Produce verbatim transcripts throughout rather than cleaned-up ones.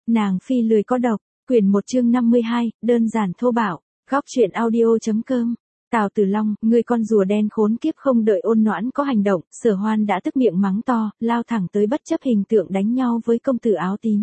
Nàng phi lười có độc, quyển một chương năm mươi hai, đơn giản thô bạo, góc truyện audio.com. Tào Tử Long, ngươi con rùa đen khốn kiếp, không đợi Ôn Noãn có hành động, Sở Hoan đã tức miệng mắng to, lao thẳng tới bất chấp hình tượng đánh nhau với công tử áo tím.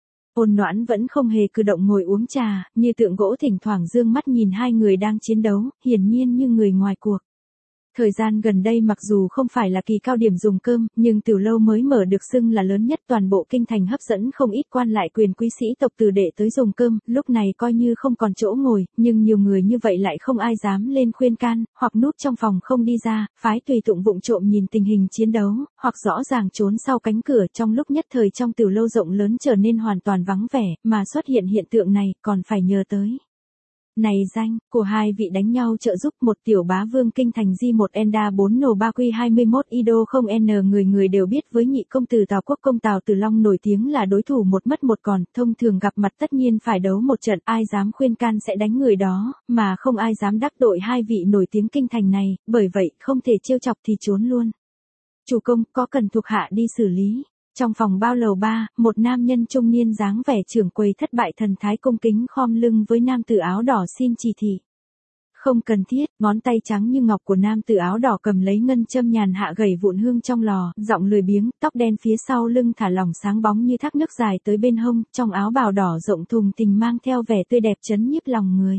Ôn Noãn vẫn không hề cử động, ngồi uống trà, như tượng gỗ, thỉnh thoảng dương mắt nhìn hai người đang chiến đấu, hiển nhiên như người ngoài cuộc. Thời gian gần đây mặc dù không phải là kỳ cao điểm dùng cơm, nhưng tiểu lâu mới mở được xưng là lớn nhất toàn bộ kinh thành, hấp dẫn không ít quan lại quyền quý sĩ tộc từ đệ tới dùng cơm, lúc này coi như không còn chỗ ngồi, nhưng nhiều người như vậy lại không ai dám lên khuyên can, hoặc núp trong phòng không đi ra, phái tùy tụng vụng trộm nhìn tình hình chiến đấu, hoặc rõ ràng trốn sau cánh cửa. Trong lúc nhất thời trong tiểu lâu rộng lớn trở nên hoàn toàn vắng vẻ, mà xuất hiện hiện tượng này còn phải nhờ tới này danh của hai vị đánh nhau trợ giúp, một tiểu bá vương kinh thành di một enda bốn nổ ba quy hai mươi mốt ido không n. Người người đều biết với nhị công tử Tào Quốc công Tào Tử Long nổi tiếng là đối thủ một mất một còn, thông thường gặp mặt tất nhiên phải đấu một trận, ai dám khuyên can sẽ đánh người đó, mà không ai dám đắc tội hai vị nổi tiếng kinh thành này, bởi vậy không thể trêu chọc thì trốn luôn. Chủ công, có cần thuộc hạ đi xử lý? Trong phòng bao lầu ba, một nam nhân trung niên dáng vẻ trưởng quầy thất bại thần thái cung kính khom lưng với nam tử áo đỏ xin chỉ thị. Không cần thiết, ngón tay trắng như ngọc của nam tử áo đỏ cầm lấy ngân châm nhàn hạ gẩy vụn hương trong lò, giọng lười biếng, tóc đen phía sau lưng thả lỏng sáng bóng như thác nước dài tới bên hông, trong áo bào đỏ rộng thùng thình mang theo vẻ tươi đẹp chấn nhiếp lòng người.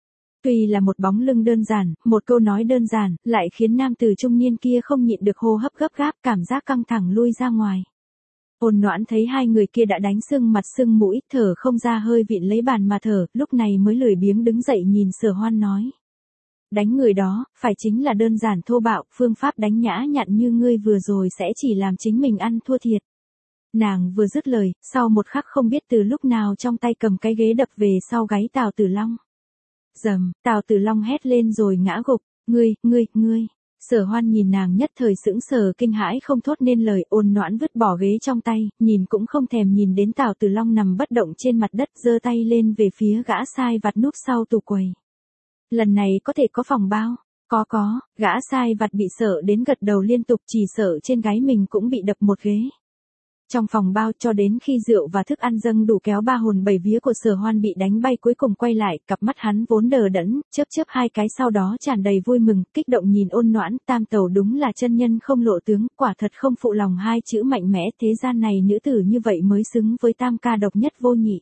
Tuy là một bóng lưng đơn giản, một câu nói đơn giản, lại khiến nam tử trung niên kia không nhịn được hô hấp gấp gáp, cảm giác căng thẳng lui ra ngoài. Ôn Noãn thấy hai người kia đã đánh sưng mặt sưng mũi, thở không ra, hơi vịn lấy bàn mà thở, lúc này mới lười biếng đứng dậy nhìn Sở Hoan nói. Đánh người đó, phải chính là đơn giản thô bạo, phương pháp đánh nhã nhặn như ngươi vừa rồi sẽ chỉ làm chính mình ăn thua thiệt. Nàng vừa dứt lời, sau một khắc không biết từ lúc nào trong tay cầm cái ghế đập về sau gáy Tào Tử Long. Dầm, Tào Tử Long hét lên rồi ngã gục, ngươi, ngươi, ngươi. Sở Hoan nhìn nàng nhất thời sững sờ kinh hãi không thốt nên lời. Ôn Noãn vứt bỏ ghế trong tay, nhìn cũng không thèm nhìn đến Tào Tử Long nằm bất động trên mặt đất, giơ tay lên về phía gã sai vặt núp sau tủ quầy. Lần này có thể có phòng bao? Có có, gã sai vặt bị sợ đến gật đầu liên tục, chỉ sợ trên gái mình cũng bị đập một ghế. Trong phòng bao, cho đến khi rượu và thức ăn dâng đủ kéo ba hồn bảy vía của Sở Hoan bị đánh bay, cuối cùng quay lại, cặp mắt hắn vốn đờ đẫn, chớp chớp hai cái, sau đó tràn đầy vui mừng, kích động nhìn Ôn Noãn. Tam tẩu đúng là chân nhân không lộ tướng, quả thật không phụ lòng hai chữ mạnh mẽ, thế gian này nữ tử như vậy mới xứng với tam ca độc nhất vô nhị.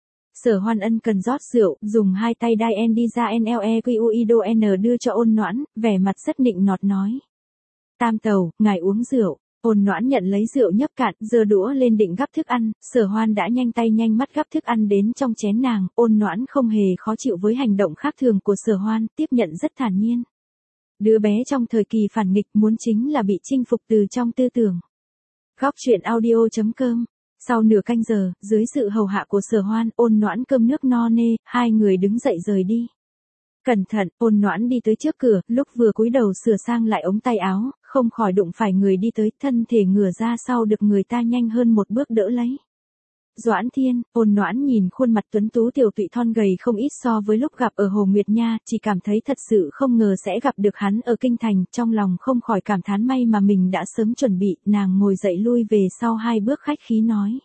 Sở Hoan ân cần rót rượu, dùng hai tay đai en đi ra nlequido n đưa cho Ôn Noãn, vẻ mặt rất nịnh nọt nói. Tam tẩu, ngài uống rượu. Ôn Noãn nhận lấy rượu nhấp cạn, giơ đũa lên định gắp thức ăn, Sở Hoan đã nhanh tay nhanh mắt gắp thức ăn đến trong chén nàng. Ôn Noãn không hề khó chịu với hành động khác thường của Sở Hoan, tiếp nhận rất thản nhiên. Đứa bé trong thời kỳ phản nghịch muốn chính là bị chinh phục từ trong tư tưởng. Góc truyện audio.com. Sau nửa canh giờ, dưới sự hầu hạ của Sở Hoan, Ôn Noãn cơm nước no nê, hai người đứng dậy rời đi. Cẩn thận, Ôn Noãn đi tới trước cửa, lúc vừa cúi đầu sửa sang lại ống tay áo, không khỏi đụng phải người đi tới, thân thể ngửa ra sau được người ta nhanh hơn một bước đỡ lấy. Doãn Thiên. Ôn Noãn nhìn khuôn mặt tuấn tú tiểu tụy thon gầy không ít so với lúc gặp ở Hồ Nguyệt Nha, chỉ cảm thấy thật sự không ngờ sẽ gặp được hắn ở kinh thành, trong lòng không khỏi cảm thán may mà mình đã sớm chuẩn bị. Nàng ngồi dậy lui về sau hai bước khách khí nói.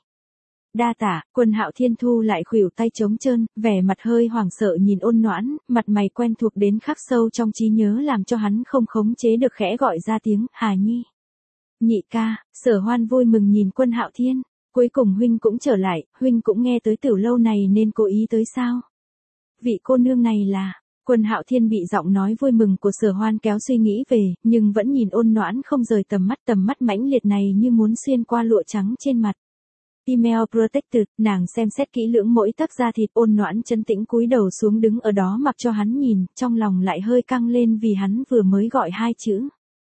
Đa tả. Quân Hạo Thiên thu lại khuỷu tay trống trơn, vẻ mặt hơi hoảng sợ nhìn Ôn Noãn, mặt mày quen thuộc đến khắc sâu trong trí nhớ làm cho hắn không khống chế được khẽ gọi ra tiếng, Hà Nhi. Nhị ca. Sở Hoan vui mừng nhìn Quân Hạo Thiên. Cuối cùng huynh cũng trở lại, huynh cũng nghe tới tiểu lâu này nên cố ý tới sao? Vị cô nương này là... Quân Hạo Thiên bị giọng nói vui mừng của Sở Hoan kéo suy nghĩ về, nhưng vẫn nhìn Ôn Noãn không rời tầm mắt, tầm mắt mãnh liệt này như muốn xuyên qua lụa trắng trên mặt. Email protected, nàng xem xét kỹ lưỡng mỗi tấc da thịt. Ôn Noãn trấn tĩnh cúi đầu xuống đứng ở đó mặc cho hắn nhìn, trong lòng lại hơi căng lên vì hắn vừa mới gọi hai chữ.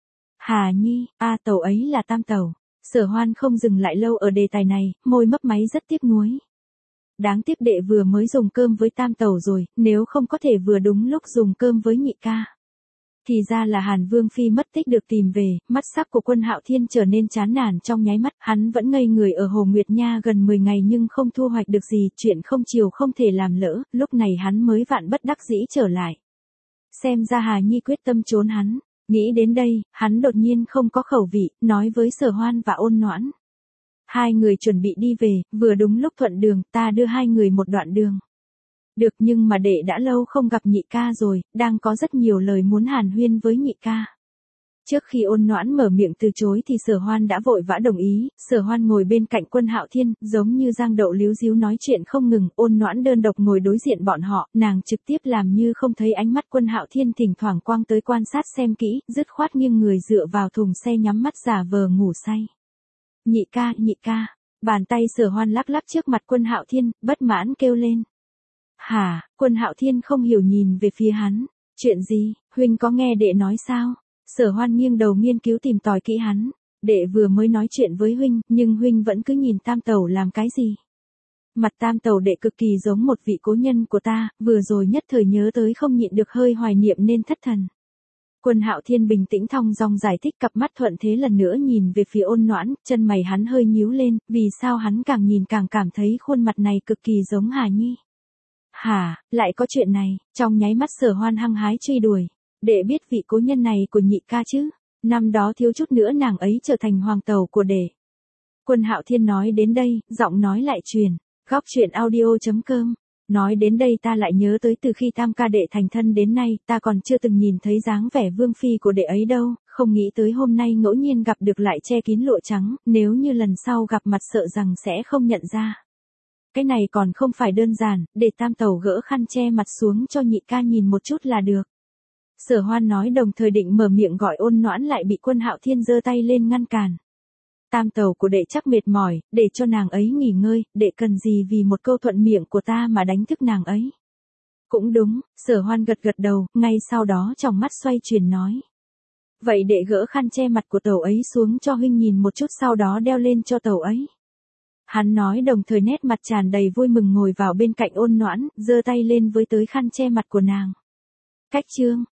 Hà Nhi, a tẩu ấy là Tam tẩu. Sở Hoan không dừng lại lâu ở đề tài này, môi mấp máy rất tiếc nuối. Đáng tiếc đệ vừa mới dùng cơm với Tam tẩu rồi, nếu không có thể vừa đúng lúc dùng cơm với nhị ca. Thì ra là Hàn Vương Phi mất tích được tìm về, mắt sắc của Quân Hạo Thiên trở nên chán nản trong nháy mắt, hắn vẫn ngây người ở Hồ Nguyệt Nha gần mười ngày nhưng không thu hoạch được gì, chuyện không chiều không thể làm lỡ, lúc này hắn mới vạn bất đắc dĩ trở lại. Xem ra Hà Nhi quyết tâm trốn hắn, nghĩ đến đây, hắn đột nhiên không có khẩu vị, nói với Sở Hoan và Ôn Noãn. Hai người chuẩn bị đi về, vừa đúng lúc thuận đường, ta đưa hai người một đoạn đường. Được, nhưng mà đệ đã lâu không gặp nhị ca rồi, đang có rất nhiều lời muốn hàn huyên với nhị ca. Trước khi Ôn Noãn mở miệng từ chối thì Sở Hoan đã vội vã đồng ý. Sở Hoan ngồi bên cạnh Quân Hạo Thiên, giống như giang đậu líu díu nói chuyện không ngừng. Ôn Noãn đơn độc ngồi đối diện bọn họ, nàng trực tiếp làm như không thấy ánh mắt Quân Hạo Thiên thỉnh thoảng quang tới quan sát xem kỹ, dứt khoát nghiêng người dựa vào thùng xe nhắm mắt giả vờ ngủ say. Nhị ca, nhị ca. Bàn tay Sở Hoan lắc lắc trước mặt Quân Hạo Thiên, bất mãn kêu lên. Hả? Quân Hạo Thiên không hiểu nhìn về phía hắn. Chuyện gì? Huynh có nghe đệ nói sao? Sở Hoan nghiêng đầu nghiên cứu tìm tòi kỹ hắn. Đệ vừa mới nói chuyện với huynh, nhưng huynh vẫn cứ nhìn Tam Tẩu làm cái gì? Mặt Tam Tẩu đệ cực kỳ giống một vị cố nhân của ta, vừa rồi nhất thời nhớ tới không nhịn được hơi hoài niệm nên thất thần. Quân Hạo Thiên bình tĩnh thong dong giải thích, cặp mắt thuận thế lần nữa nhìn về phía Ôn Noãn, chân mày hắn hơi nhíu lên, vì sao hắn càng nhìn càng cảm thấy khuôn mặt này cực kỳ giống Hà Nhi. Hả, lại có chuyện này? Trong nháy mắt Sở Hoan hăng hái truy đuổi. Đệ biết vị cố nhân này của nhị ca chứ? Năm đó thiếu chút nữa nàng ấy trở thành hoàng tẩu của đệ. Quân Hạo Thiên nói đến đây, giọng nói lại truyền. Góc truyện audio chấm com. Nói đến đây ta lại nhớ tới từ khi Tam ca đệ thành thân đến nay, ta còn chưa từng nhìn thấy dáng vẻ vương phi của đệ ấy đâu, không nghĩ tới hôm nay ngẫu nhiên gặp được lại che kín lụa trắng, nếu như lần sau gặp mặt sợ rằng sẽ không nhận ra. Cái này còn không phải đơn giản, để Tam Tẩu gỡ khăn che mặt xuống cho nhị ca nhìn một chút là được. Sở Hoan nói đồng thời định mở miệng gọi Ôn Noãn lại bị Quân Hạo Thiên giơ tay lên ngăn cản. Tam Tẩu của đệ chắc mệt mỏi, để cho nàng ấy nghỉ ngơi, đệ cần gì vì một câu thuận miệng của ta mà đánh thức nàng ấy. Cũng đúng, Sở Hoan gật gật đầu, ngay sau đó trong mắt xoay chuyển nói. Vậy đệ gỡ khăn che mặt của Tẩu ấy xuống cho huynh nhìn một chút, sau đó đeo lên cho Tẩu ấy. Hắn nói đồng thời nét mặt tràn đầy vui mừng ngồi vào bên cạnh Ôn Noãn, giơ tay lên với tới khăn che mặt của nàng. Cách chương,